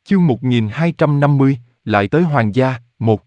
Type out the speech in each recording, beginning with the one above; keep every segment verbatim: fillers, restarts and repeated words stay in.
Chương một nghìn hai trăm năm mươi, lại tới hoàng gia, một.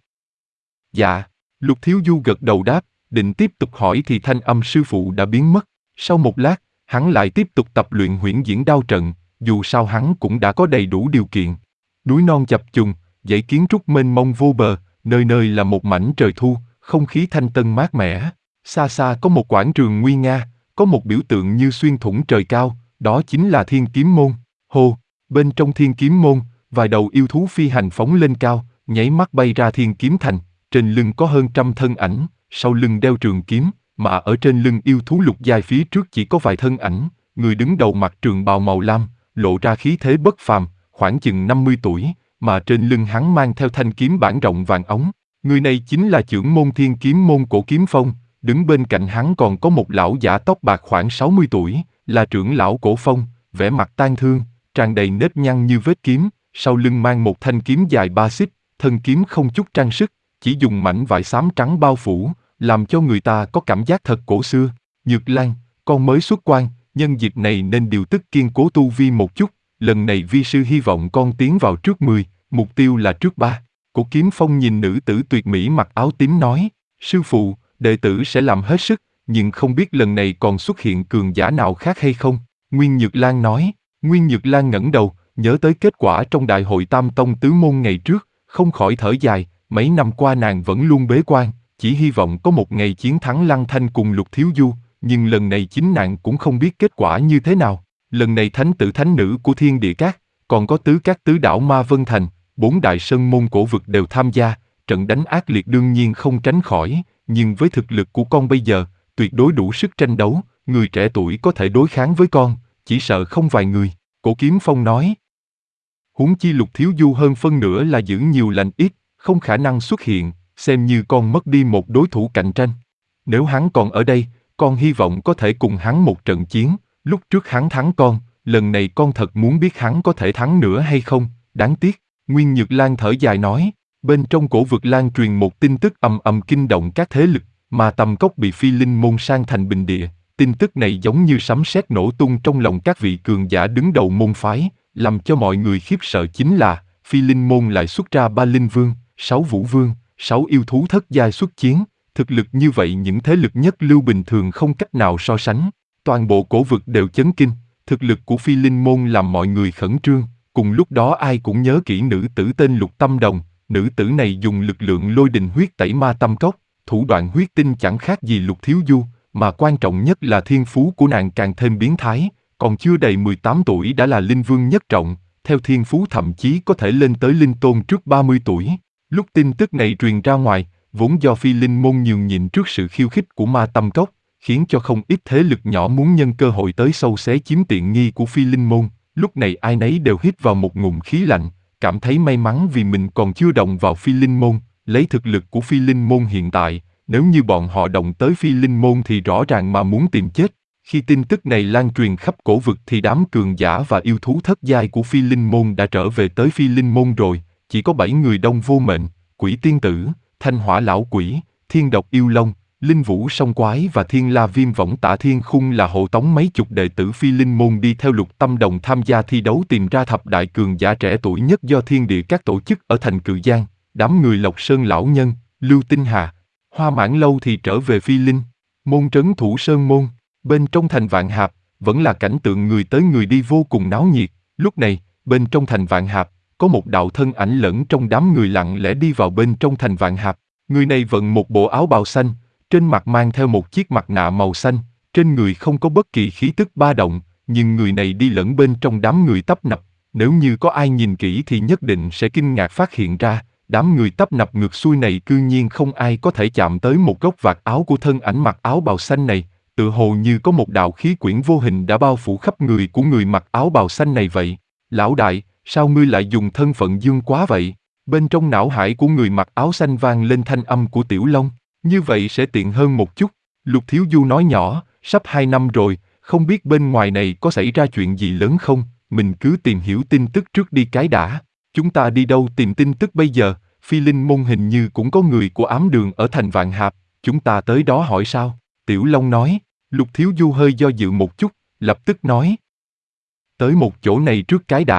Dạ, Lục Thiếu Du gật đầu đáp, định tiếp tục hỏi thì thanh âm sư phụ đã biến mất. Sau một lát, hắn lại tiếp tục tập luyện huyễn diễn đao trận, dù sao hắn cũng đã có đầy đủ điều kiện. Núi non chập trùng, dãy kiến trúc mênh mông vô bờ, nơi nơi là một mảnh trời thu, không khí thanh tân mát mẻ. Xa xa có một quảng trường nguy nga, có một biểu tượng như xuyên thủng trời cao, đó chính là Thiên Kiếm Môn. Hồ, bên trong Thiên Kiếm Môn, vài đầu yêu thú phi hành phóng lên cao, nháy mắt bay ra Thiên Kiếm Thành, trên lưng có hơn trăm thân ảnh, sau lưng đeo trường kiếm, mà ở trên lưng yêu thú lục giai phía trước chỉ có vài thân ảnh, người đứng đầu mặc trường bào màu lam, lộ ra khí thế bất phàm, khoảng chừng năm mươi tuổi, mà trên lưng hắn mang theo thanh kiếm bản rộng vàng óng. Người này chính là trưởng môn Thiên Kiếm Môn Cổ Kiếm Phong, đứng bên cạnh hắn còn có một lão giả tóc bạc khoảng sáu mươi tuổi, là trưởng lão Cổ Phong, vẻ mặt tang thương, tràn đầy nếp nhăn như vết kiếm, sau lưng mang một thanh kiếm dài ba xích, thân kiếm không chút trang sức, chỉ dùng mảnh vải xám trắng bao phủ, làm cho người ta có cảm giác thật cổ xưa. Nhược Lan, con mới xuất quan, nhân dịp này nên điều tức kiên cố tu vi một chút, lần này vi sư hy vọng con tiến vào trước mười, mục tiêu là trước ba. Cổ Kiếm Phong nhìn nữ tử tuyệt mỹ mặc áo tím nói, sư phụ, đệ tử sẽ làm hết sức, nhưng không biết lần này còn xuất hiện cường giả nào khác hay không. Nguyên Nhược Lan nói. Nguyên Nhược Lan ngẩng đầu, nhớ tới kết quả trong đại hội Tam Tông Tứ Môn ngày trước, không khỏi thở dài, mấy năm qua nàng vẫn luôn bế quan, chỉ hy vọng có một ngày chiến thắng Lăng Thanh cùng Lục Thiếu Du, nhưng lần này chính nàng cũng không biết kết quả như thế nào. Lần này thánh tử thánh nữ của Thiên Địa Các, còn có tứ các tứ đảo Ma Vân Thành, bốn đại sơn môn cổ vực đều tham gia, trận đánh ác liệt đương nhiên không tránh khỏi, nhưng với thực lực của con bây giờ, tuyệt đối đủ sức tranh đấu, người trẻ tuổi có thể đối kháng với con, chỉ sợ không vài người. Cổ Kiếm Phong nói. Huống chi Lục Thiếu Du hơn phân nửa là giữ nhiều lành ít, không khả năng xuất hiện, xem như con mất đi một đối thủ cạnh tranh. Nếu hắn còn ở đây, con hy vọng có thể cùng hắn một trận chiến, lúc trước hắn thắng con, lần này con thật muốn biết hắn có thể thắng nữa hay không, đáng tiếc. Nguyên Nhược Lan thở dài nói, bên trong cổ vực lan truyền một tin tức ầm ầm kinh động các thế lực, mà Tầm Cốc bị Phi Linh Môn san thành bình địa. Tin tức này giống như sấm sét nổ tung trong lòng các vị cường giả đứng đầu môn phái, làm cho mọi người khiếp sợ chính là, Phi Linh Môn lại xuất ra ba linh vương, sáu vũ vương, sáu yêu thú thất giai xuất chiến, thực lực như vậy những thế lực nhất lưu bình thường không cách nào so sánh. Toàn bộ cổ vực đều chấn kinh, thực lực của Phi Linh Môn làm mọi người khẩn trương, cùng lúc đó ai cũng nhớ kỹ nữ tử tên Lục Tâm Đồng, nữ tử này dùng lực lượng lôi đình huyết tẩy ma Tâm Cốc, thủ đoạn huyết tinh chẳng khác gì Lục Thiếu Du, mà quan trọng nhất là thiên phú của nàng càng thêm biến thái, còn chưa đầy mười tám tuổi đã là linh vương nhất trọng, theo thiên phú thậm chí có thể lên tới linh tôn trước ba mươi tuổi. Lúc tin tức này truyền ra ngoài, vốn do Phi Linh Môn nhường nhịn trước sự khiêu khích của ma Tâm Cốc, khiến cho không ít thế lực nhỏ muốn nhân cơ hội tới sâu xé chiếm tiện nghi của Phi Linh Môn. Lúc này ai nấy đều hít vào một ngụm khí lạnh, cảm thấy may mắn vì mình còn chưa động vào Phi Linh Môn, lấy thực lực của Phi Linh Môn hiện tại. Nếu như bọn họ động tới Phi Linh Môn thì rõ ràng mà muốn tìm chết. Khi tin tức này lan truyền khắp cổ vực thì đám cường giả và yêu thú thất giai của Phi Linh Môn đã trở về tới Phi Linh Môn rồi, chỉ có bảy người Đông Vô Mệnh, Quỷ Tiên Tử, Thanh Hỏa Lão Quỷ, Thiên Độc Yêu Long, Linh Vũ Song Quái và Thiên La Viêm Võng Tả Thiên Khung là hộ tống mấy chục đệ tử Phi Linh Môn đi theo Lục Tâm Đồng tham gia thi đấu tìm ra thập đại cường giả trẻ tuổi nhất do Thiên Địa Các tổ chức ở thành Cự Giang. Đám người Lộc Sơn Lão Nhân, Lưu Tinh Hà, Hoa Mãn Lâu thì trở về Phi Linh Môn trấn thủ Sơn Môn. Bên trong thành Vạn Hạp, vẫn là cảnh tượng người tới người đi vô cùng náo nhiệt. Lúc này, bên trong thành Vạn Hạp, có một đạo thân ảnh lẫn trong đám người lặng lẽ đi vào bên trong thành Vạn Hạp. Người này vận một bộ áo bào xanh, trên mặt mang theo một chiếc mặt nạ màu xanh, trên người không có bất kỳ khí tức ba động, nhưng người này đi lẫn bên trong đám người tấp nập. Nếu như có ai nhìn kỹ thì nhất định sẽ kinh ngạc phát hiện ra, đám người tấp nập ngược xuôi này cư nhiên không ai có thể chạm tới một góc vạt áo của thân ảnh mặc áo bào xanh này, tựa hồ như có một đạo khí quyển vô hình đã bao phủ khắp người của người mặc áo bào xanh này vậy. Lão đại, sao ngươi lại dùng thân phận dương quá vậy? Bên trong não hải của người mặc áo xanh vang lên thanh âm của Tiểu Long, như vậy sẽ tiện hơn một chút. Lục Thiếu Du nói nhỏ, sắp hai năm rồi, không biết bên ngoài này có xảy ra chuyện gì lớn không, mình cứ tìm hiểu tin tức trước đi cái đã. Chúng ta đi đâu tìm tin tức bây giờ? Phi Linh Môn hình như cũng có người của ám đường ở thành Vạn Hạp, chúng ta tới đó hỏi sao? Tiểu Long nói. Lục Thiếu Du hơi do dự một chút, lập tức nói. Tới một chỗ này trước cái đã.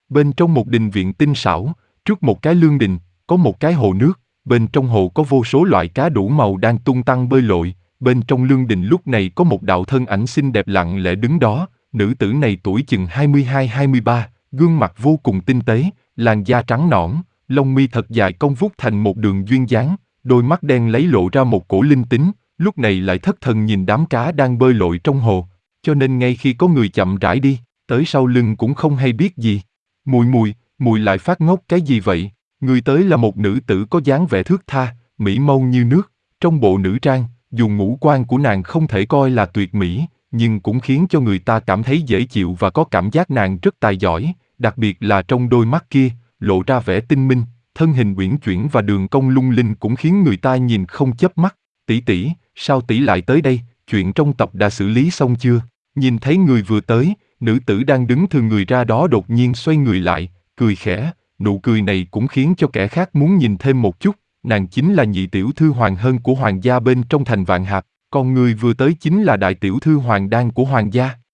Bên trong một đình viện tinh xảo, trước một cái lương đình, có một cái hồ nước, bên trong hồ có vô số loại cá đủ màu đang tung tăng bơi lội, bên trong lương đình lúc này có một đạo thân ảnh xinh đẹp lặng lẽ đứng đó, nữ tử này tuổi chừng hai mươi hai hai mươi ba, gương mặt vô cùng tinh tế, làn da trắng nõn, lông mi thật dài cong vút thành một đường duyên dáng, đôi mắt đen lấy lộ ra một cổ linh tính, lúc này lại thất thần nhìn đám cá đang bơi lội trong hồ, cho nên ngay khi có người chậm rãi đi, tới sau lưng cũng không hay biết gì. Mùi mùi, mùi lại phát ngốc cái gì vậy? Người tới là một nữ tử có dáng vẻ thướt tha, mỹ mâu như nước, trong bộ nữ trang, dù ngũ quan của nàng không thể coi là tuyệt mỹ, nhưng cũng khiến cho người ta cảm thấy dễ chịu và có cảm giác nàng rất tài giỏi, đặc biệt là trong đôi mắt kia, lộ ra vẻ tinh minh, thân hình uyển chuyển và đường cong lung linh cũng khiến người ta nhìn không chớp mắt. Tỷ tỷ, sao tỷ lại tới đây, chuyện trong tập đã xử lý xong chưa? Nhìn thấy người vừa tới, nữ tử đang đứng thừa người ra đó đột nhiên xoay người lại, cười khẽ, nụ cười này cũng khiến cho kẻ khác muốn nhìn thêm một chút, nàng chính là nhị tiểu thư hoàng hân của hoàng gia bên trong thành Vạn Hạp, còn người vừa tới chính là đại tiểu thư hoàng đan của hoàng gia.